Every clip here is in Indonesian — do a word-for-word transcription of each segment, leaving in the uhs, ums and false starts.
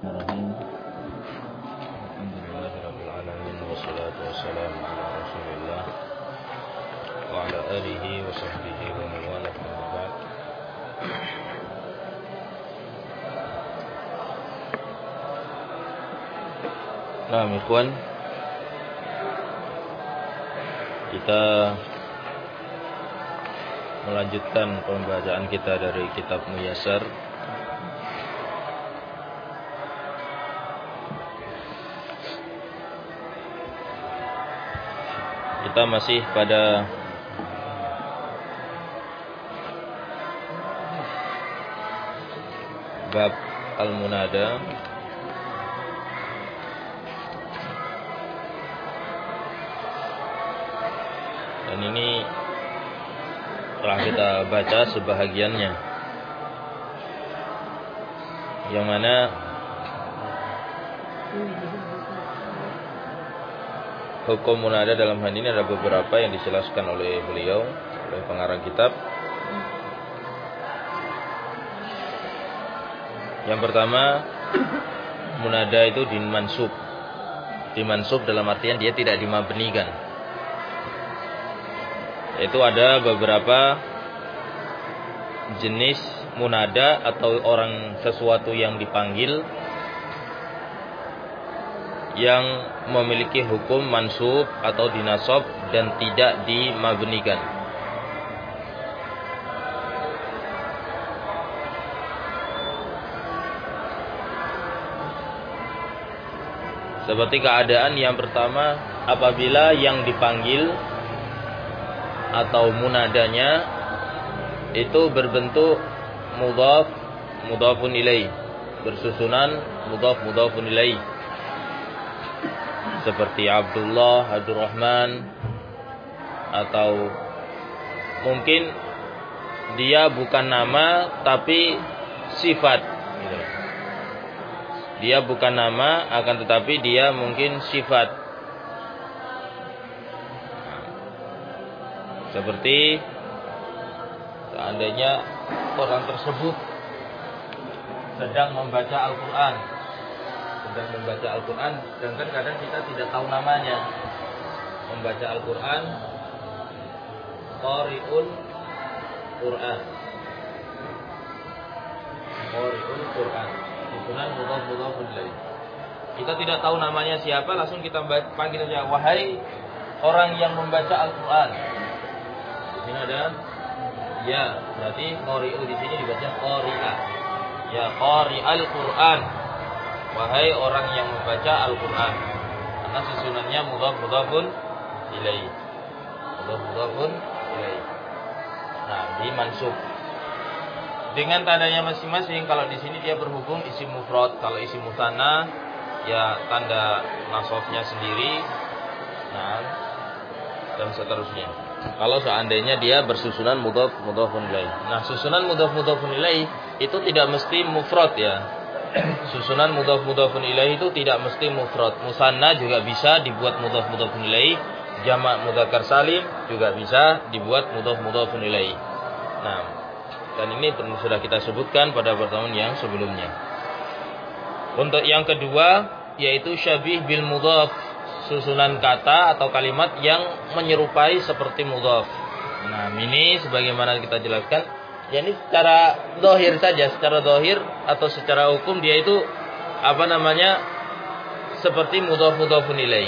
Bismillahirrahmanirrahim. Alhamdulillahirabbil alamin wassalatu wassalamu ala Rasulillah wa ala alihi wa sahbihi wa man wala amma ba'd. Nah, ikhwan, kita melanjutkan pembacaan kita dari kitab Muyassar. Kita masih pada bab al-munada. Dan ini telah kita baca sebahagiannya, yang mana hukum munada dalam hal ini ada beberapa yang dijelaskan oleh beliau, oleh pengarang kitab. Yang pertama, munada itu dimansub. Dimansub dalam artian dia tidak dimabnikan. Itu ada beberapa jenis munada atau orang sesuatu yang dipanggil yang memiliki hukum mansub atau dinasab dan tidak dimabnikan. Seperti keadaan yang pertama, apabila yang dipanggil atau munadanya itu berbentuk mudhaf mudhafun ilaih, bersusunan mudhaf mudhafun ilaih, seperti Abdullah, Abdurrahman, atau mungkin dia bukan nama tapi sifat. Dia bukan nama akan tetapi dia mungkin sifat. Seperti seandainya orang tersebut sedang membaca Al-Quran, sedang membaca Al-Quran, sedangkan kadang kita tidak tahu namanya. Membaca Al-Quran, Qari'ul Quran, Qari'ul Quran, susunan mudhaf mudhafun ilaih. Kita tidak tahu namanya siapa, langsung kita panggil saja, wahai orang yang membaca Al-Quran. Ini ada ya, berarti qari'u di sini dibaca qari'ah. Ya qari'al Quran, wahai orang yang membaca Al-Quran. Karena susunannya mudhaf mudhafun ilaih. Mudhaf mudhafun ilaih. Nah, di mansub. Dengan tandanya masing-masing. Kalau di sini dia berhubung isim mufrad, kalau isim musanna ya tanda nasabnya sendiri. Nah, dan seterusnya. Kalau seandainya dia bersusunan mudhaf mudhafun ilaih. Nah, susunan mudhaf mudhafun ilaih itu tidak mesti mufrad ya. Susunan mudhaf mudhafun ilaih itu tidak mesti mufrad. Musanna juga bisa dibuat mudhaf mudhafun ilaih. Jamak mudzakkar salim juga bisa dibuat mudhaf mudhafun ilaih. Nah, dan ini sudah kita sebutkan pada pertemuan yang sebelumnya. Untuk yang kedua yaitu syabih bil mudhaf, susunan kata atau kalimat yang menyerupai seperti mudhaf. Nah, ini sebagaimana kita jelaskan, ya ini secara zahir saja, secara zahir atau secara hukum dia itu apa namanya? Seperti mudhaf mudhafun ilaih.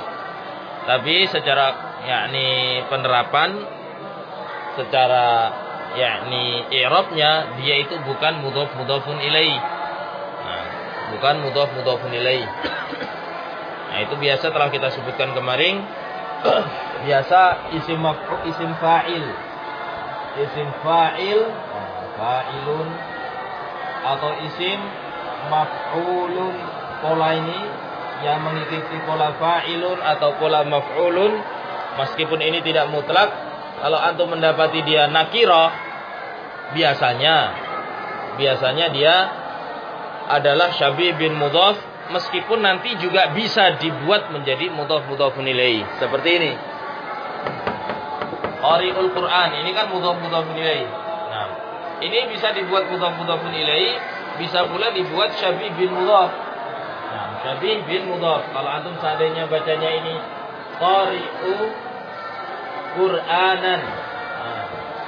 Tapi secara yakni penerapan, secara yakni i'rabnya dia itu bukan mudhaf mudhafun ilaih. Nah, bukan mudhaf mudhafun ilaih. Nah, itu biasa telah kita sebutkan kemarin. Biasa isim maf'ul, isim fa'il. Isim fa'il, fa'ilun, atau isim maf'ulun. Pola ini yang mengikuti pola fa'ilun atau pola maf'ulun, meskipun ini tidak mutlak. Kalau antum mendapati dia nakirah, biasanya biasanya dia adalah syabih bin mudhaf, meskipun nanti juga bisa dibuat menjadi mudhaf mudhafun ilaih. Seperti ini. Qari'ul Quran, ini kan mudhaf mudhafun ilaih. Nah, ini bisa dibuat mudhaf mudhafun ilaih bisa pula dibuat syabih bin mudhaf. Nah, syabih bin mudhaf. Kalau antum seandainya bacanya ini qari'u Qur'anan. Nah,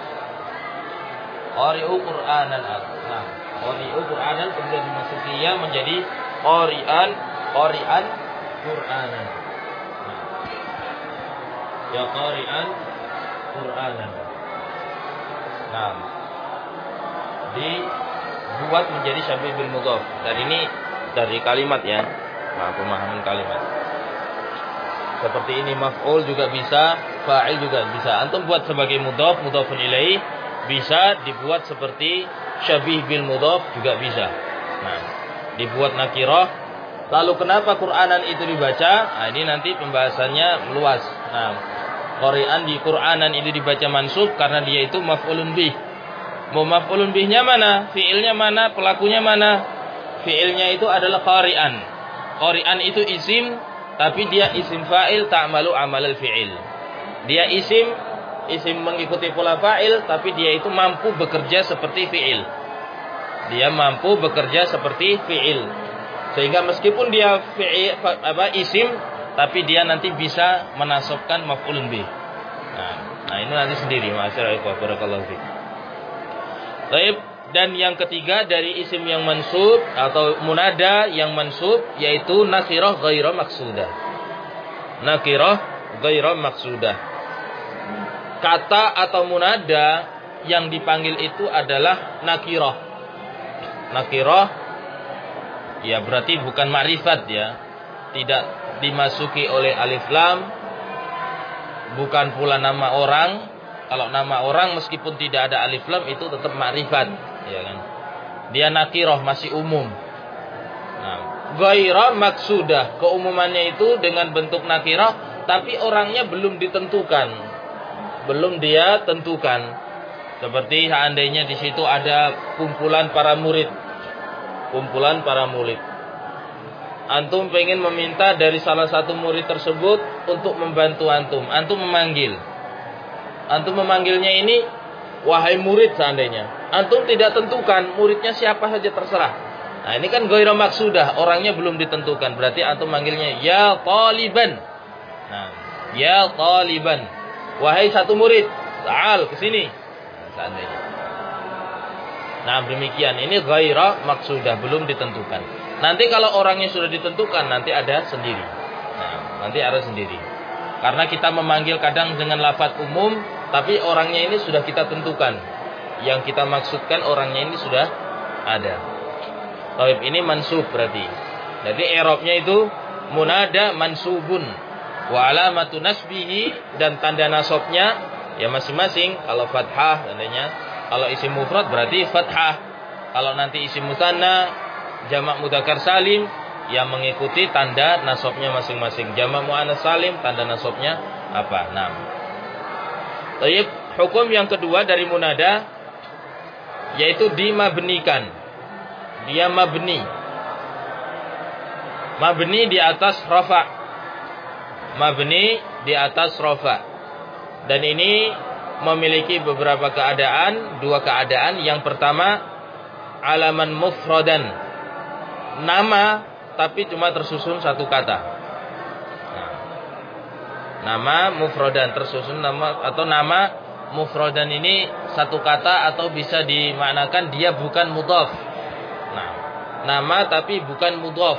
qari'u Qur'anan. Nah, qari'u Qur'anan kemudian dimasuki ya menjadi qari'an, qari'an Qur'anan. Nah, ya qari'an Qur'anan. Nah, dibuat menjadi syabih bil mudhaf. Dan ini dari kalimat ya. Nah, pemahaman kalimat. Seperti ini maf'ul juga bisa, fa'il juga bisa. Antum buat sebagai mudhaf, mudhafun ilaih, bisa dibuat seperti syabih bil mudhaf juga bisa. Nah, dibuat nakirah. Lalu kenapa Qur'anan itu dibaca? Nah, ini nanti pembahasannya luas. Nah, Qur'an di Qur'anan itu dibaca mansub karena dia itu maf'ulun bih. Mau maf'ulun bihnya mana? Fi'ilnya mana? Pelakunya mana? Fi'ilnya itu adalah qari'an. Qari'an itu isim, tapi dia isim fa'il ta'malu amalal fi'il. Dia isim, isim mengikuti pola fa'il, tapi dia itu mampu bekerja seperti fi'il. Dia mampu bekerja seperti fi'il. Sehingga meskipun dia fi'il, apa, isim, tapi dia nanti bisa menasabkan maf'ulun bih. Nah, nah ini nanti sendiri. Masyaallah, barakallahu fiik. Baik, dan yang ketiga dari isim yang mansub atau munada yang mansub yaitu nakirah ghairah maksudah. Nakirah ghairah maksudah. Kata atau munada yang dipanggil itu adalah nakirah. Nakirah ya berarti bukan ma'rifat ya. Tidak dimasuki oleh alif lam, bukan pula nama orang. Kalau nama orang meskipun tidak ada alif lam itu tetap ma'rifat, ya kan? Dia nakirah masih umum. Nah, ghairah maksudah, keumumannya itu dengan bentuk nakirah tapi orangnya belum ditentukan. Belum dia tentukan. Seperti seandainya di situ ada kumpulan para murid. Kumpulan para murid. Antum pengen meminta dari salah satu murid tersebut untuk membantu antum. Antum memanggil. Antum memanggilnya ini, wahai murid seandainya. Antum tidak tentukan muridnya siapa saja terserah. Nah ini kan ghairah maksudah, orangnya belum ditentukan. Berarti antum manggilnya ya taliban. Nah, ya taliban. Wahai satu murid, ta'al kesini. Nah, seandainya. Nah demikian, ini ghairah maksudah, belum ditentukan. Nanti kalau orangnya sudah ditentukan, nanti ada sendiri. Nah, nanti ada sendiri. Karena kita memanggil kadang dengan lafaz umum, tapi orangnya ini sudah kita tentukan. Yang kita maksudkan orangnya ini sudah ada. Taib ini mansub berarti. Jadi i'rabnya itu munada mansubun. Wa alamatu nasbihi, dan tanda nasabnya ya masing-masing. Kalau fathah tandanya, kalau isim mufrad berarti fathah. Kalau nanti isim musanna, jamak mudzakkar salim, yang mengikuti tanda nasabnya masing-masing. Jamak muannats salim, tanda nasabnya apa? Nah. Baik, hukum yang kedua dari munada yaitu dimabnikan. Dia mabni. Mabni di atas rafa. Mabni di atas rafa. Dan ini memiliki beberapa keadaan, dua keadaan. Yang pertama, alaman mufradan. Nama tapi cuma tersusun satu kata. Nah, nama mufradan tersusun nama, atau nama mufradan ini satu kata atau bisa dimaknakan dia bukan mudhaf. Nah, nama tapi bukan mudhaf.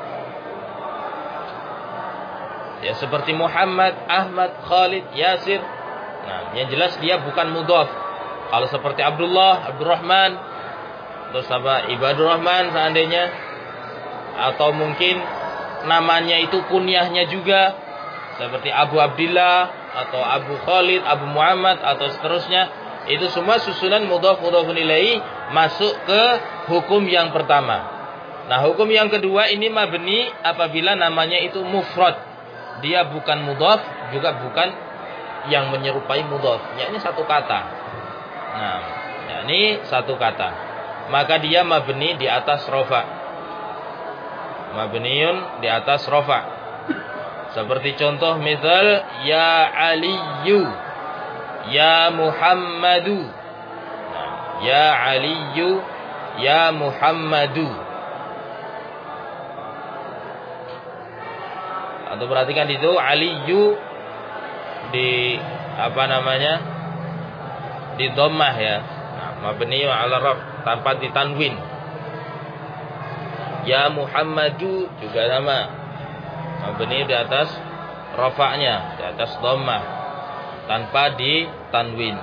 Ya seperti Muhammad, Ahmad, Khalid, Yasir. Nah, yang jelas dia bukan mudhaf. Kalau seperti Abdullah, Abdurrahman, terus apa Ibadur Rahman seandainya, atau mungkin namanya itu kunyahnya juga seperti Abu Abdillah atau Abu Khalid, Abu Muhammad atau seterusnya, itu semua susunan mudhaf mudhafun ilaihi masuk ke hukum yang pertama. Nah, hukum yang kedua ini mabni apabila namanya itu mufrad. Dia bukan mudhaf, juga bukan yang menyerupai mudhaf. Yakni satu kata. Nah, yakni satu kata. Maka dia mabni di atas rafa. Mabniun di atas rafa. Seperti contoh misal ya Aliyu, ya Muhammadu. Nah, ya Aliyu, Ya Muhammadu. Atau perhatikan itu Aliyu di apa namanya? Di dhammah ya. Nah, mabni 'ala raf tanpa ditanwin. Ya Muhammadu juga sama. Mabni di atas rafa'nya, di atas dhammah tanpa ditanwin.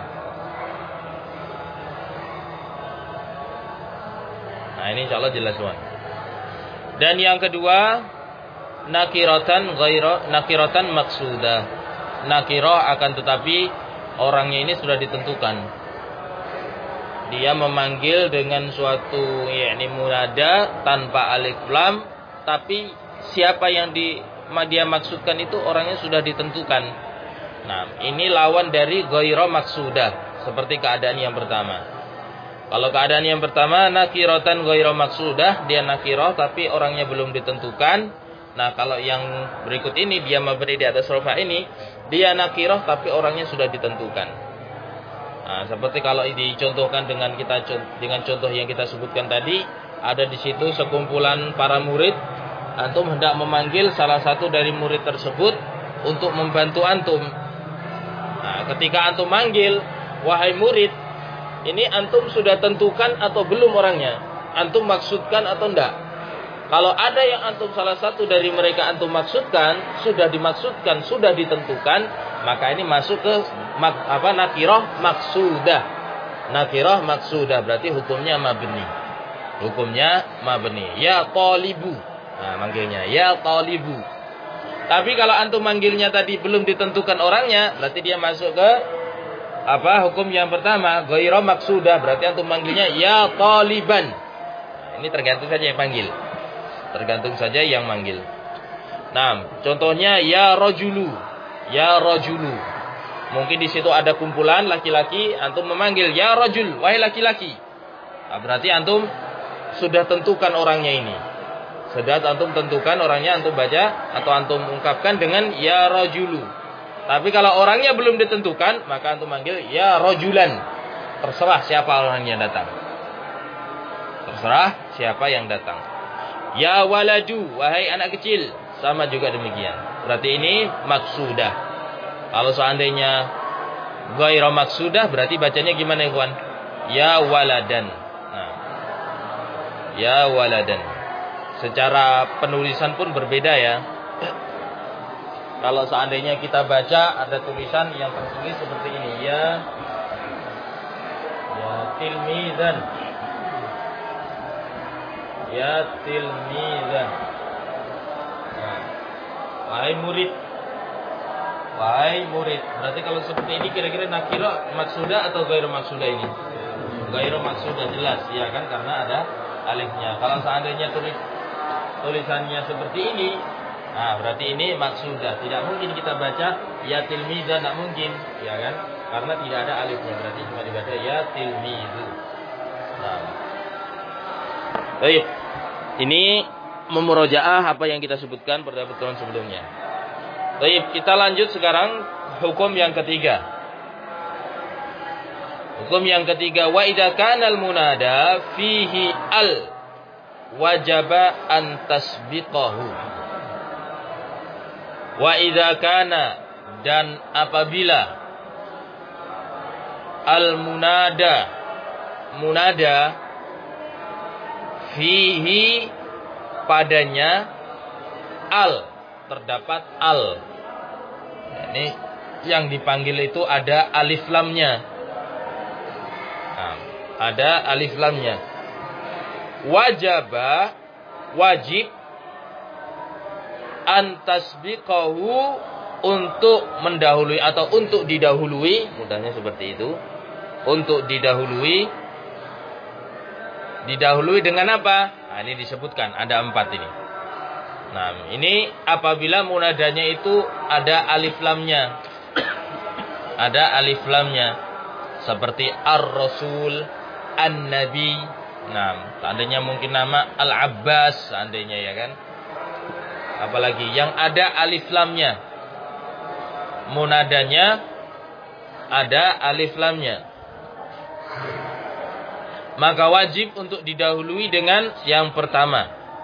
Nah, ini insyaallah jelas, Wan. Dan yang kedua, nakiratan ghaira nakiratan maksudah. Nakirah akan tetapi orangnya ini sudah ditentukan. Dia memanggil dengan suatu yakni munada tanpa alif lam, tapi siapa yang di dia maksudkan itu orangnya sudah ditentukan. Nah, ini lawan dari ghaira maksudah, seperti keadaan yang pertama. Kalau keadaan yang pertama nakiratan ghaira maksudah, dia nakirah tapi orangnya belum ditentukan. Nah, kalau yang berikut ini dia mabni di atas rafa ini, dia nakirah tapi orangnya sudah ditentukan. Nah, seperti kalau dicontohkan dengan kita dengan contoh yang kita sebutkan tadi, ada di situ sekumpulan para murid, antum hendak memanggil salah satu dari murid tersebut untuk membantu antum. Nah, ketika antum manggil, wahai murid, ini antum sudah tentukan atau belum orangnya? Antum maksudkan atau enggak? Kalau ada yang antum salah satu dari mereka antum maksudkan, sudah dimaksudkan, sudah ditentukan, maka ini masuk ke mak, apa nakirah maksudah. Nakirah maksudah berarti hukumnya mabni. Hukumnya mabni. Ya talibu. Nah, manggilnya ya talibu. Tapi kalau antum manggilnya tadi belum ditentukan orangnya, berarti dia masuk ke apa? Hukum yang pertama, ghaira maksudah, berarti antum manggilnya ya taliban. Nah, ini tergantung saja yang panggil. Tergantung saja yang manggil. Nah, contohnya ya rajulu, ya rajulu. Mungkin di situ ada kumpulan laki-laki, antum memanggil ya rajul, wahai laki-laki. Nah, berarti antum sudah tentukan orangnya ini. Sudah antum tentukan orangnya, antum baca atau antum ungkapkan dengan ya rajulu. Tapi kalau orangnya belum ditentukan, maka antum manggil ya rajulan. Terserah siapa orang yang datang. Terserah siapa yang datang. Ya waladu, wahai anak kecil, sama juga demikian. Berarti ini maksudah. Kalau seandainya ghaira maksudah, berarti bacanya gimana, ikhwan? Ya waladan. Nah, ya waladan. Secara penulisan pun berbeda ya. Kalau seandainya kita baca ada tulisan yang tertulis seperti ini, ya ya tilmizan. Ya tilmizan. Nah, wahai murid. Wahai murid. Berarti kalau seperti ini kira-kira nakira maksudah atau ghairu maksudah ini? Ghairu maksudah jelas, ya kan, karena ada alifnya. Kalau seandainya tulis tulisannya seperti ini, nah berarti ini maksudah. Tidak mungkin kita baca ya tilmizan, tidak mungkin, ya kan? Karena tidak ada alifnya, berarti cuma dibaca ya tilmizu. Nah. Baik. Ini memurojaah apa yang kita sebutkan pada pertemuan sebelumnya. Baik, kita lanjut sekarang hukum yang ketiga. Hukum yang ketiga, wa idza kana al-munada fihi al wajaba an tasbiqahu. Wa idza kana, dan apabila al-munada munada fihi padanya al, terdapat al. Ini yang dipanggil itu ada alif lamnya. Nah, ada alif lamnya. Wajaba, wajib an tasbiqahu, untuk mendahului atau untuk didahului, mudahnya seperti itu. Untuk didahului. Didahului dengan apa? Nah, ini disebutkan ada empat ini. Nah, ini apabila munadanya itu ada alif lamnya. Ada alif lamnya. Seperti ar-rasul, an-nabi. Nah, seandainya mungkin nama al-abbas, seandainya ya kan. Apalagi yang ada alif lamnya. Munadanya ada alif lamnya. maka wajib untuk didahului dengan yang pertama.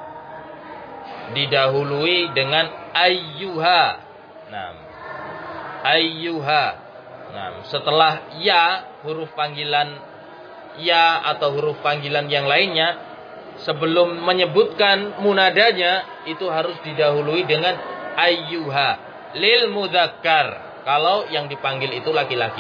Didahului dengan ayyuha. Nah, ayyuha. Nah, setelah ya, huruf panggilan ya atau huruf panggilan yang lainnya, sebelum menyebutkan munadanya itu harus didahului dengan ayyuha lil mudzakkar kalau yang dipanggil itu laki-laki.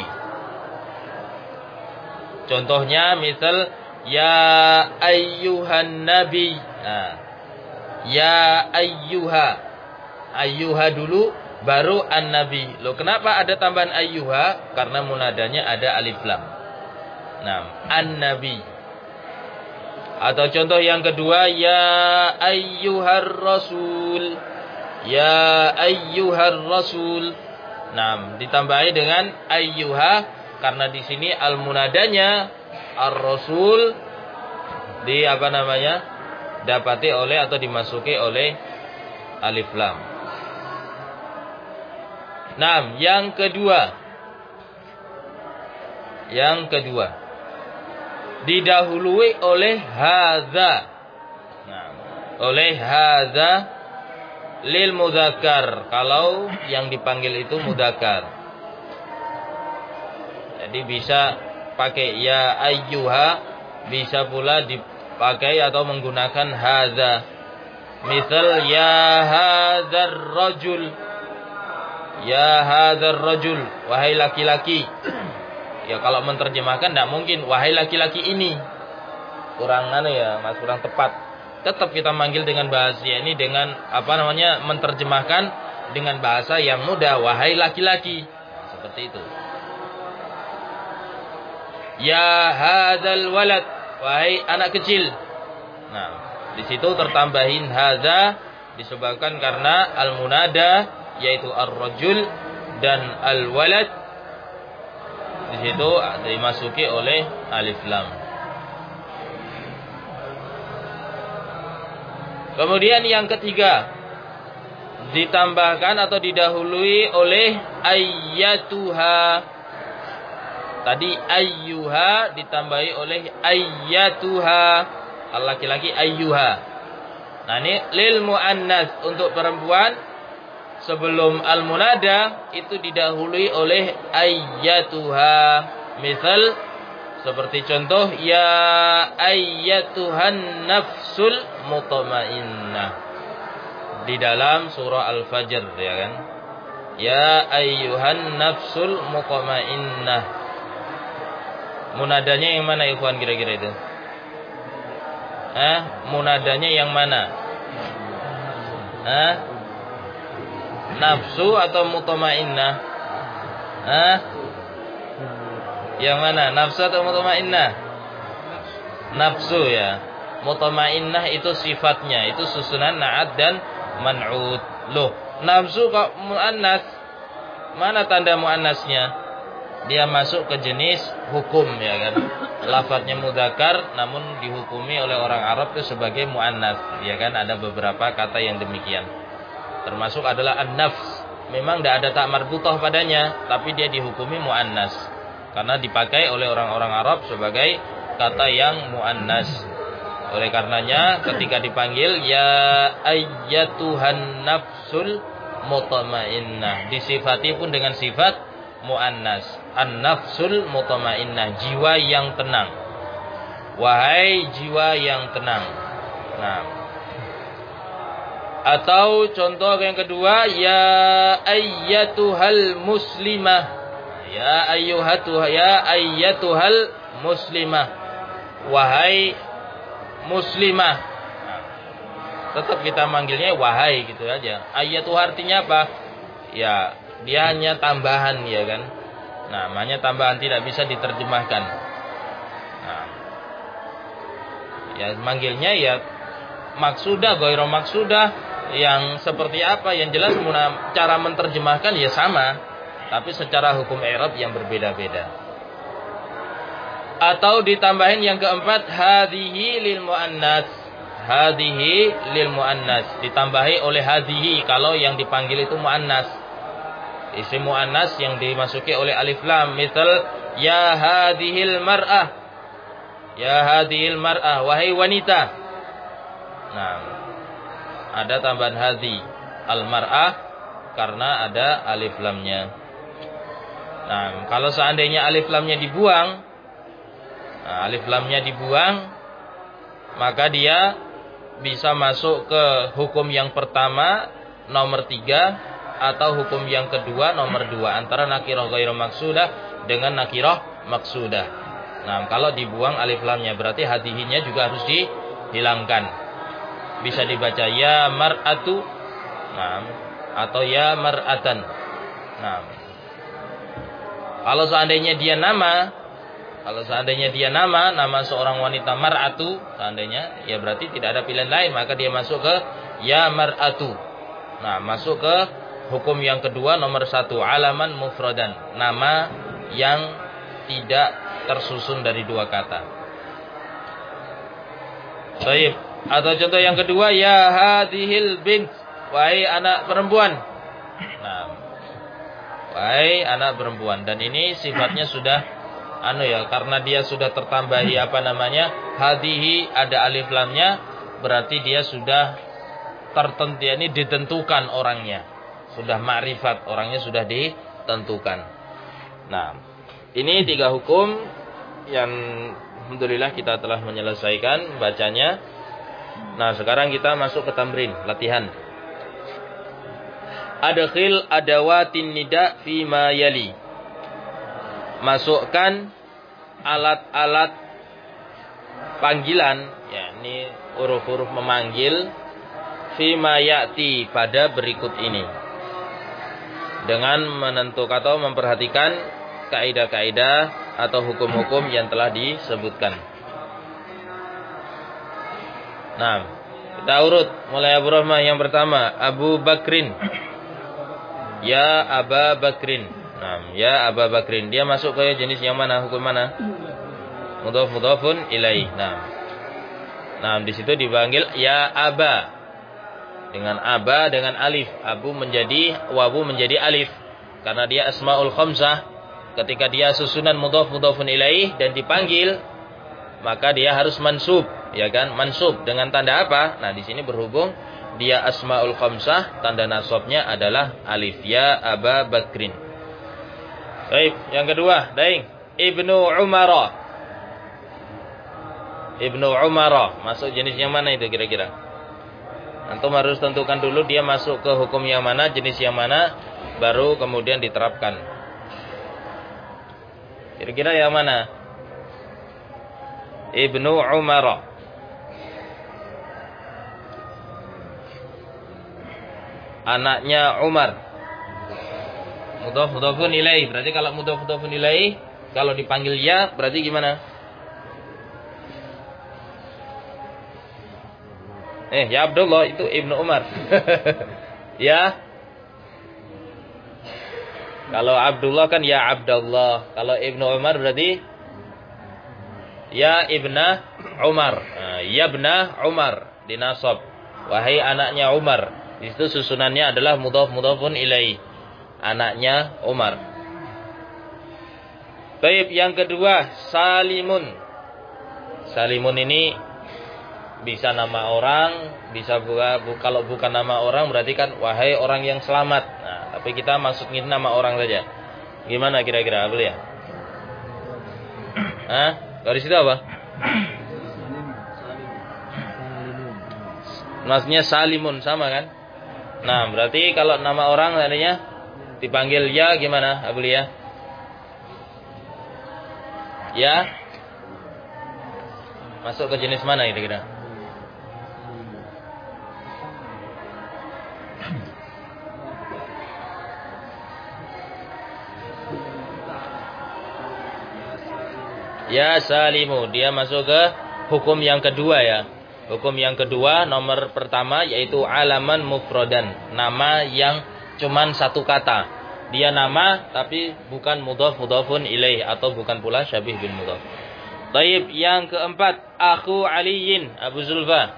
Contohnya misal ya ayyuhan nabi. Nah, ya ayyuha. Ayyuha dulu baru an-nabi. Loh, kenapa ada tambahan ayyuha? Karena munadanya ada alif lam. Nah, an-nabi. Atau contoh yang kedua, ya ayyuhar rasul. Ya ayyuhar rasul. Nah, ditambahi dengan ayyuha karena di sini al-munadanya ar-rasul di apa namanya? Dapati oleh atau dimasuki oleh alif lam. Nah, yang kedua. Yang kedua. Didahului oleh hadza. Nah, oleh hadza lil mudzakkar kalau yang dipanggil itu mudzakkar. Jadi bisa pakai ya ayyuha, bisa pula dipakai atau menggunakan hadza. Misal ya hadzal rajul. Ya hadzal rajul, wahai laki-laki. Ya kalau menerjemahkan tidak mungkin wahai laki-laki ini. Kurang anu ya, Mas, kurang tepat. Tetap kita manggil dengan bahasa ini dengan apa namanya? Menerjemahkan dengan bahasa yang mudah, wahai laki-laki. Nah, seperti itu. Ya hadzal walad, wahai anak kecil. Nah, di situ tertambahin hadza disebabkan karena al-munada yaitu ar-rajul dan al-walad di situ dimasuki oleh alif lam. Kemudian yang ketiga, ditambahkan atau didahului oleh ayyatuha. Tadi ayyuha ditambahi oleh ayyatuha. Laki-laki ayyuha. Nah, ini lil muannas untuk perempuan. Sebelum al-munada itu didahului oleh ayyatuha. Misal seperti contoh ya ayyatuhan nafsul mutmainnah di dalam surah Al-Fajr, ya kan? Ya ayyuhan nafsul mutmainnah. Munadanya yang mana ikhwan kira-kira itu? Hah? Munadanya yang mana? Hah? Nafsu atau mutmainnah? Hah? Yang mana? Nafsu atau mutmainnah? Nafsu ya. Mutmainnah itu sifatnya, itu susunan na'at dan man'ud. Loh, nafsu kok muannas? Mana tanda muannasnya? Dia masuk ke jenis hukum, ya kan? Lafadznya mudzakkar namun dihukumi oleh orang Arab itu sebagai muannas, ya kan? Ada beberapa kata yang demikian. Termasuk adalah an-nafs. Memang tidak ada tak marbutah padanya, tapi dia dihukumi muannas karena dipakai oleh orang-orang Arab sebagai kata yang muannas. Oleh karenanya ketika dipanggil ya ayyatuhan nafsul mutmainnah, disifati pun dengan sifat muannas. An-nafsul mutmainnah, jiwa yang tenang. Wahai jiwa yang tenang. Nah, atau contoh yang kedua, ya ayyatuhal muslimah. Ya ayyuhatuha, ya ayyatuhal muslimah. Wahai muslimah. Nah, tetap kita manggilnya wahai gitu aja. Ayyatuha artinya apa? Ya, dia hanya tambahan, ya kan? Namanya tambahan, tidak bisa diterjemahkan. Nah, ya manggilnya ya maksudah, ghairu maksudah. Yang seperti apa, yang jelas cara menerjemahkan ya sama, tapi secara hukum i'rab yang berbeda-beda. Atau ditambahin yang keempat, hadhihi lil muannas. Hadhihi lil muannas, ditambahi oleh hadhihi kalau yang dipanggil itu muannas. Isim muannas yang dimasuki oleh alif lam. Misal ya hadhil mar'ah. Ya hadhil mar'ah, wahai wanita. Nah, ada tambahan hadhi al-mar'ah karena ada alif lamnya. Nah, kalau seandainya alif lamnya dibuang, nah, alif lamnya dibuang, maka dia bisa masuk ke hukum yang pertama nomor tiga atau hukum yang kedua nomor dua, antara nakirah ghairu maksudah dengan nakirah maksudah. Nah, kalau dibuang alif lamnya berarti hadhihinya juga harus dihilangkan. Bisa dibaca ya mar'atu, nah, atau ya mar'atan. Nah, kalau seandainya dia nama, kalau seandainya dia nama, nama seorang wanita mar'atu, seandainya, ya berarti tidak ada pilihan lain, maka dia masuk ke ya mar'atu. Nah, masuk ke hukum yang kedua nomor satu, alaman mufradan, nama yang tidak tersusun dari dua kata. Baik, atau contoh yang kedua, ya hadhil bint, wahai anak perempuan. Nah, wahai anak perempuan, dan ini sifatnya sudah anu ya, karena dia sudah tertambahi apa namanya hadhihi, ada alif lamnya, berarti dia sudah tertentu, ini ditentukan orangnya, sudah ma'rifat, orangnya sudah ditentukan. Nah, ini tiga hukum yang alhamdulillah kita telah menyelesaikan bacanya. Nah, sekarang kita masuk ke tamrin, latihan. Adkhil adawatin nida fi ma yali. Masukkan alat-alat panggilan, ya ini huruf-huruf memanggil, fi ma ya'ti, pada berikut ini. Dengan menentukan atau memperhatikan kaidah-kaidah atau hukum-hukum yang telah disebutkan. Nah, kita urut mulai Abu Rahman yang pertama, Abu Bakrin. Ya Aba Bakrin. Nah, ya Aba Bakrin. Dia masuk ke jenis yang mana? Hukum mana? Mudhaf mudhafun ilaih. Nah. Nah, di situ dipanggil ya Aba. Dengan Aba dengan alif. Abu menjadi wawu menjadi alif. Karena dia asmaul khamsah. Ketika dia susunan mudhaf mudhafun ilaih dan dipanggil, maka dia harus mansub, ya kan? Mansub dengan tanda apa? Nah, di sini berhubung dia asmaul khamsah, tanda nasabnya adalah alif, ya Aba Bakrin. Baik, yang kedua, Daing, Ibnu Umar. Ibnu Umar, masuk jenis yang mana itu kira-kira? Antum harus tentukan dulu dia masuk ke hukum yang mana, jenis yang mana, baru kemudian diterapkan. Kira-kira yang mana? Ibnu Umar. Anaknya Umar. Mudhaf mudhafun ilaih. Berarti kalau mudhaf mudhafun ilaih, kalau dipanggil ya, berarti gimana? Eh, ya Abdullah, itu Ibnu Umar. Ya. Kalau Abdullah kan ya Abdullah. Kalau Ibnu Umar berarti ya Ibna Umar. Nah, ya Ibna Umar dinasab. Wahai anaknya Umar. Di situ susunannya adalah mudhaf mudhafun ilaih. Anaknya Umar. Baik, yang kedua, Salimun. Salimun ini bisa nama orang, bisa buka, bu, kalau bukan nama orang berarti kan wahai orang yang selamat. Nah, tapi kita masukin nama orang saja. Gimana kira-kira, boleh ya? Hah? Kalau di situ apa? Maksudnya Salimun sama kan? Nah, berarti kalau nama orang tadinya dipanggil ya gimana, Abu Lia? Ya? Masuk ke jenis mana kira-kira? Ya Salimu, dia masuk ke hukum yang kedua ya. Hukum yang kedua nomor pertama yaitu alaman mufradan, nama yang cuman satu kata. Dia nama tapi bukan mudhaf mudhafun ilaih atau bukan pula syabih bin mudhaf. Baik, yang keempat, akhu Aliyin, Abu Zulfa.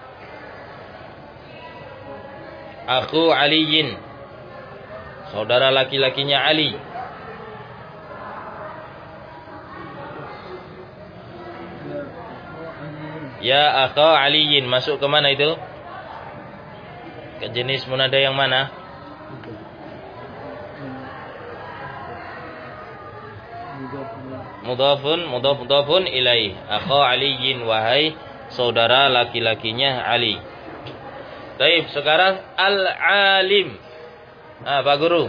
Akhu Aliyin, saudara laki-lakinya Ali. Ya akha aliyin masuk ke mana itu? Ke jenis munada yang mana? Mudhafun, mudhaf mudhafun ilaih. Akha aliyin, wahai saudara laki-lakinya Ali. Baik, sekarang al-alim. Ah, Pak Guru.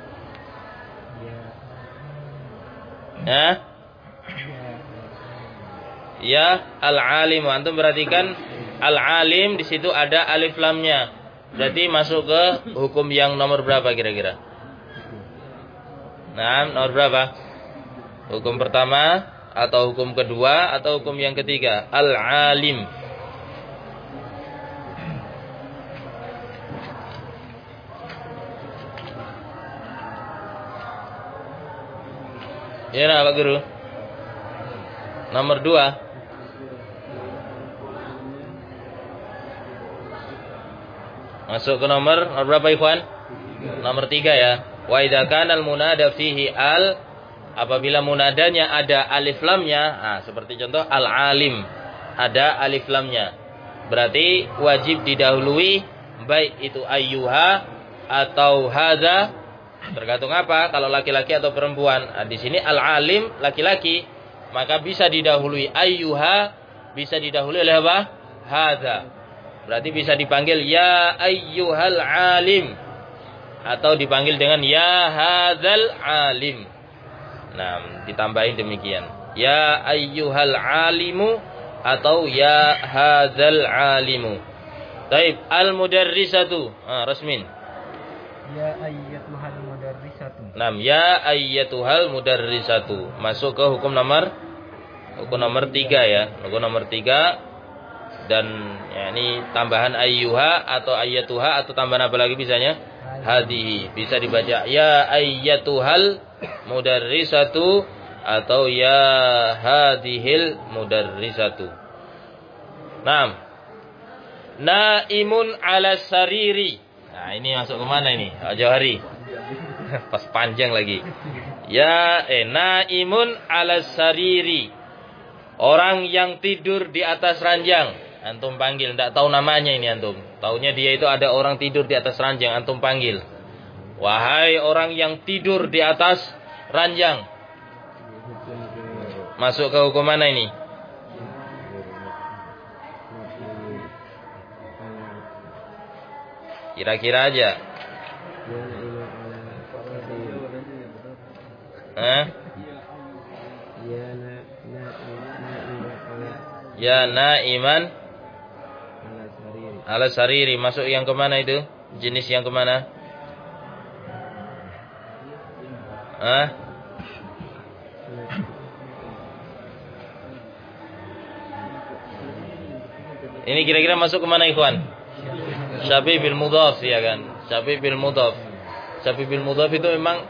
Ya. Ya, al-alim. Antum perhatikan al-alim di situ ada alif lamnya. Berarti masuk ke hukum yang nomor berapa kira-kira? Nah, nomor berapa? Hukum pertama atau hukum kedua atau hukum yang ketiga? Al-alim. Ya, nah, Pak Guru. Nomor dua. Masuk ke nomor, nomor berapa ikhwan? Nomor tiga ya. Wa idza kana al-munada fihi al, apabila munadanya ada alif lamnya, nah, seperti contoh al-alim, ada alif lamnya. Berarti wajib didahului baik itu ayyuha atau hadza, tergantung apa, kalau laki-laki atau perempuan. Nah, di sini al-alim laki-laki, maka bisa didahului ayyuha, bisa didahului oleh apa? Hadza. Berarti bisa dipanggil ya ayyuhal alim atau dipanggil dengan ya hadzal alim. Nah, ditambahin demikian. Ya ayyuhal alimu atau ya hadzal alimu. Baik, al-mudarrisatu. Ah, Rasmin. Ya ayyatuhal mudarrisatu. Naam, ya ayyatuhal mudarrisatu. Masuk ke hukum nomor hukum nomor tiga ya. Hukum nomor tiga. Dan ya, ini tambahan ayyuha atau ayyatuha atau tambahan apa lagi bisanya? Hadihi. Bisa dibaca ya ayyatuhal mudarrisatu atau ya hadihil mudarrisatu. Naam. Naimun ala sariri. Nah, ini masuk ke mana ini? Jauhari. Pas panjang lagi. Ya eh naimun ala sariri. Orang yang tidur di atas ranjang. Antum panggil, tidak tahu namanya ini antum. Taunya dia itu ada orang tidur di atas ranjang, antum panggil. Wahai orang yang tidur di atas ranjang. Masuk ke hukum mana ini? Kira-kira aja. Hah? Ya naiman ala sariri. Masuk yang kemana itu? Jenis yang kemana? Hah? Ini kira-kira masuk kemana ikhwan? Syabi bil mudhaf ya kan? Syabi bil mudhaf. Syabi bil mudhaf itu memang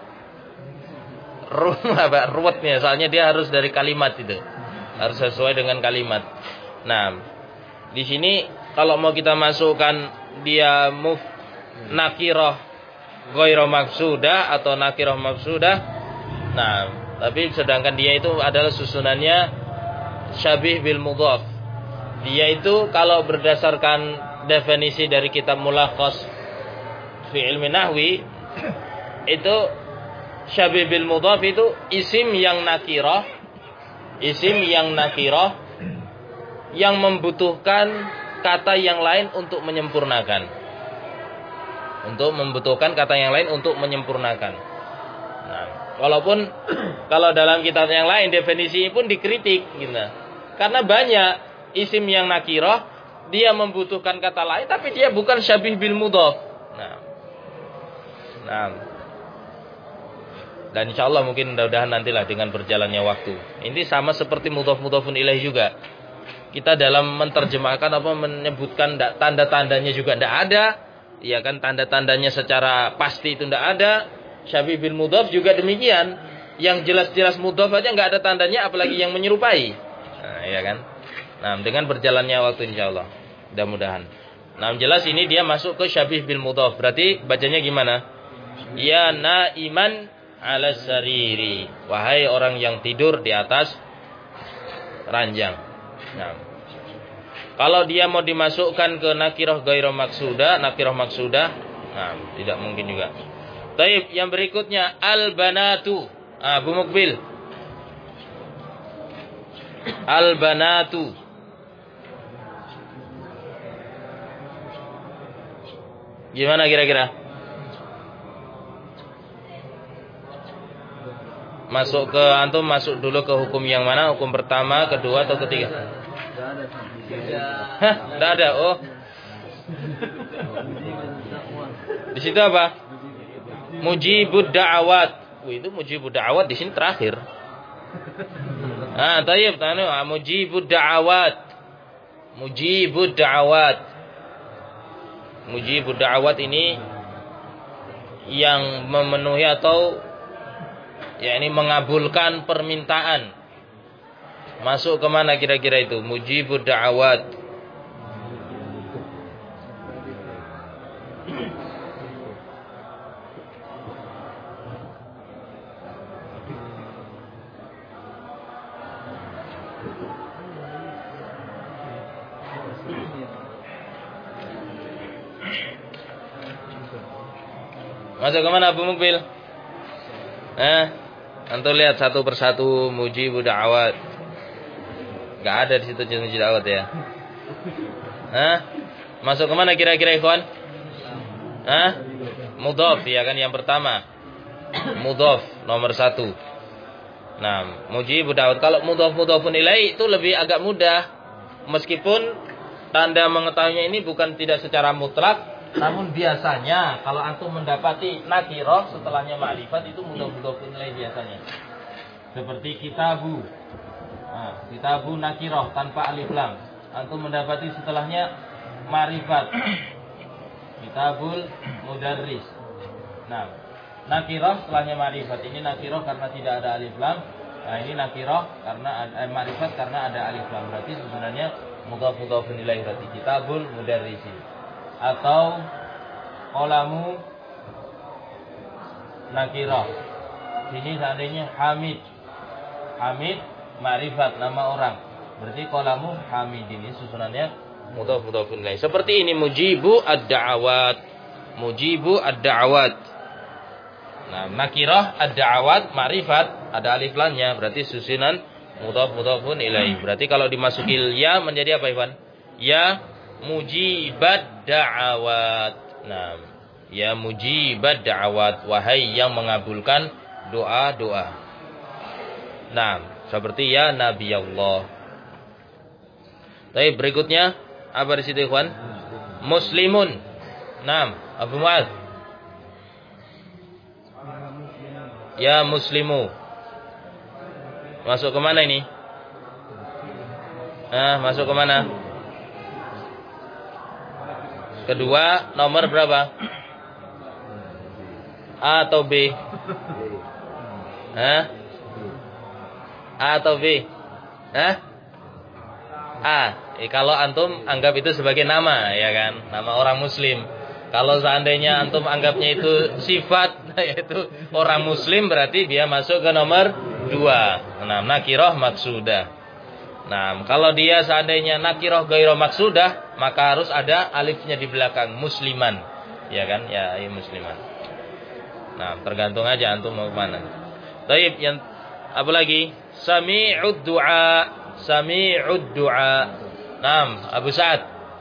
rumah ruwetnya, soalnya dia harus dari kalimat itu. Harus sesuai dengan kalimat. Nah, di sini kalau mau kita masukkan dia muf nakirah ghairu maqsudah atau nakirah maqsudah. Nah, tapi sedangkan dia itu adalah susunannya syabih bil mudhaf. Dia itu kalau berdasarkan definisi dari kitab Mulakhas fi ilmi nahwi, itu syabih bil mudhaf itu isim yang nakirah, isim yang nakirah yang membutuhkan kata yang lain untuk menyempurnakan. Untuk membutuhkan kata yang lain untuk menyempurnakan. Nah, walaupun kalau dalam kitab yang lain definisi pun dikritik gitu. Karena banyak isim yang nakirah dia membutuhkan kata lain tapi dia bukan syabih bil mudhaf. Nah. Nah. Dan insyaallah mungkin mudah-mudahan nantilah dengan berjalannya waktu. Ini sama seperti mudhaf-mudhafun ilaih juga. Kita dalam menerjemahkan apa menyebutkan tanda-tandanya juga tidak ada, ya kan, tanda-tandanya secara pasti itu tidak ada. Syabih bil mudhaf juga demikian. Yang jelas-jelas mudhaf aja nggak ada tandanya, apalagi yang menyerupai. Nah, ya kan. Nah, dengan berjalannya waktu insyaallah, mudah-mudahan. Nah, jelas ini dia masuk ke syabih bil mudhaf. Berarti bacanya gimana? Ya naiman ala sariri. Wahai orang yang tidur di atas ranjang. Nah. Kalau dia mau dimasukkan ke nakirah ghairu maksudah, nakirah maksudah, nah, tidak mungkin juga. Taib, yang berikutnya al-banatu. Ah, Bu Mukbil. Al-banatu. Gimana kira-kira? Masuk ke antum, masuk dulu ke hukum yang mana? Hukum pertama, kedua atau ketiga? Hah, enggak ada. Oh. Di situ apa? Mujibud da'awat. Wih, itu mujibud da'awat di sini terakhir. Ah, tayyib, tanu, mujibud da'awat. Mujibud da'awat. Mujibud da'awat ini yang memenuhi atau yakni mengabulkan permintaan. Masuk ke mana kira-kira itu? Mujibud da'awat. Masuk ke mana Abu Mukbil? Eh, antum lihat satu persatu mujibud da'awat. Enggak ada di situ jenis da'awat ya. Hah? Masuk ke mana kira-kira ikhwan? Hah? Mudhaf ya kan yang pertama. Mudhaf nomor satu. Nah, mujibud da'awat. Kalau mudhaf mudhafun ilaih itu lebih agak mudah. Meskipun tanda mengetahuinya ini bukan tidak secara mutlak. Namun biasanya kalau antum mendapati nakirah setelahnya ma'rifat itu mudhaf-mudhafun ilaih biasanya. Seperti kitabu. Nah, kitabu nakirah tanpa alif lam. Antum mendapati setelahnya ma'rifat. Kitabul mudarris. Nah, nakirah setelahnya ma'rifat. Ini nakirah karena tidak ada alif lam. Nah, ini nakirah karena ada eh, ma'rifat karena ada alif lam. Berarti sebenarnya mudhaf-mudhafun ilaih berarti kitabul mudarrisin. Atau qalamu nakirah. Sini seandainya Hamid. Hamid ma'rifat nama orang. Berarti qalamu Hamid ini susunannya mudhaf mudhafun ilaih. Seperti ini mujibu ad-da'awat. Mujibu ad-da'awat. Nah, nakirah ad-da'awat ma'rifat ada alif lamnya berarti susunan mudhaf mudhafun ilaih. Berarti kalau dimasuki ya menjadi apa, Iwan? Ya mujibat da'awat. Nah, ya mujibat da'awat, wahai yang mengabulkan doa-doa. Nah, seperti ya Nabi Allah. Baik, berikutnya apa di situ, ikhwan? Muslimun. Nah, Abu Mu'adz. Ya muslimu. Masuk ke mana ini? Nah, masuk ke mana? Kedua, nomor berapa? A atau B? Hah? A atau B? Hah? A. Eh, kalau antum anggap itu sebagai nama, ya kan? Nama orang muslim. Kalau seandainya antum anggapnya itu sifat, yaitu orang muslim, berarti dia masuk ke nomor dua. Nah, nakirah maksudah. Nah, kalau dia seandainya nakirah ghairu maksudah, maka harus ada alifnya di belakang, musliman. Ya kan? Ya, ya musliman. Nah, tergantung aja antum mau mana. Baik, yang apa lagi? Sami'ud du'a, sami'ud du'a. Naam, Abu Sa'ad.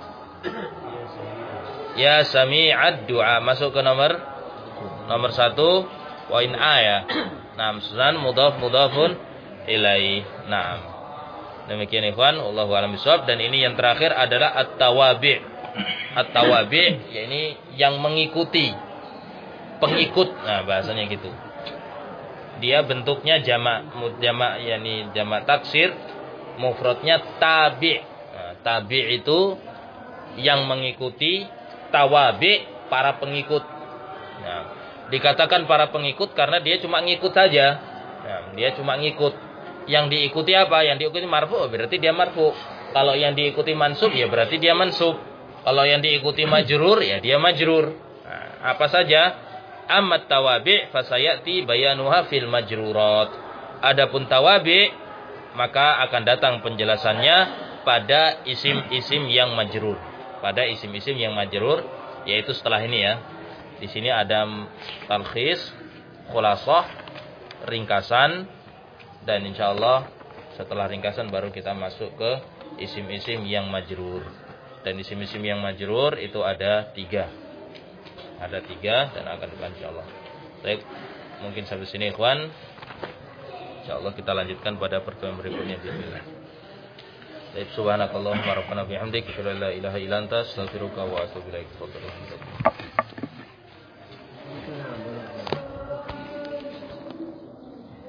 Ya sami'ad du'a, masuk ke nomor nomor satu, poin A ya. Naam, sunan mudhaf mudhafun ilaih. Naam. Demikian ikhwan, wallahu a'lam bishawab. Dan ini yang terakhir adalah at-tawabi'. At-tawabi' yakni yang mengikuti, pengikut. Nah, bahasanya gitu. Dia bentuknya jamak, jamak yakni jamak taksir, mufradnya tabi'. Nah, tabi' itu yang mengikuti, tawabi' para pengikut. Nah, dikatakan para pengikut karena dia cuma ngikut saja. Nah, dia cuma ngikut. Yang diikuti apa? Yang diikuti marfu, berarti dia marfu. Kalau yang diikuti mansub, ya berarti dia mansub. Kalau yang diikuti majrur, ya dia majrur. Nah, apa saja? Ammat tawabi' fasayati bayanuha fil majrurat. Adapun tawabi' maka akan datang penjelasannya pada isim-isim yang majrur. Pada isim-isim yang majrur, yaitu setelah ini ya. Di sini ada talkhis, khulasah, ringkasan, dan insyaallah setelah ringkasan baru kita masuk ke isim-isim yang majrur. Dan isim-isim yang majrur itu ada tiga. Ada tiga dan akan depan insyaallah. Baik, mungkin sampai sini ikhwan. Insyaallah kita lanjutkan pada pertemuan berikutnya bismillah. Baik, subhanakallahumma rabbana bihamdika asyhadu an la ilaha illa anta astaghfiruka wa atubu ilaik.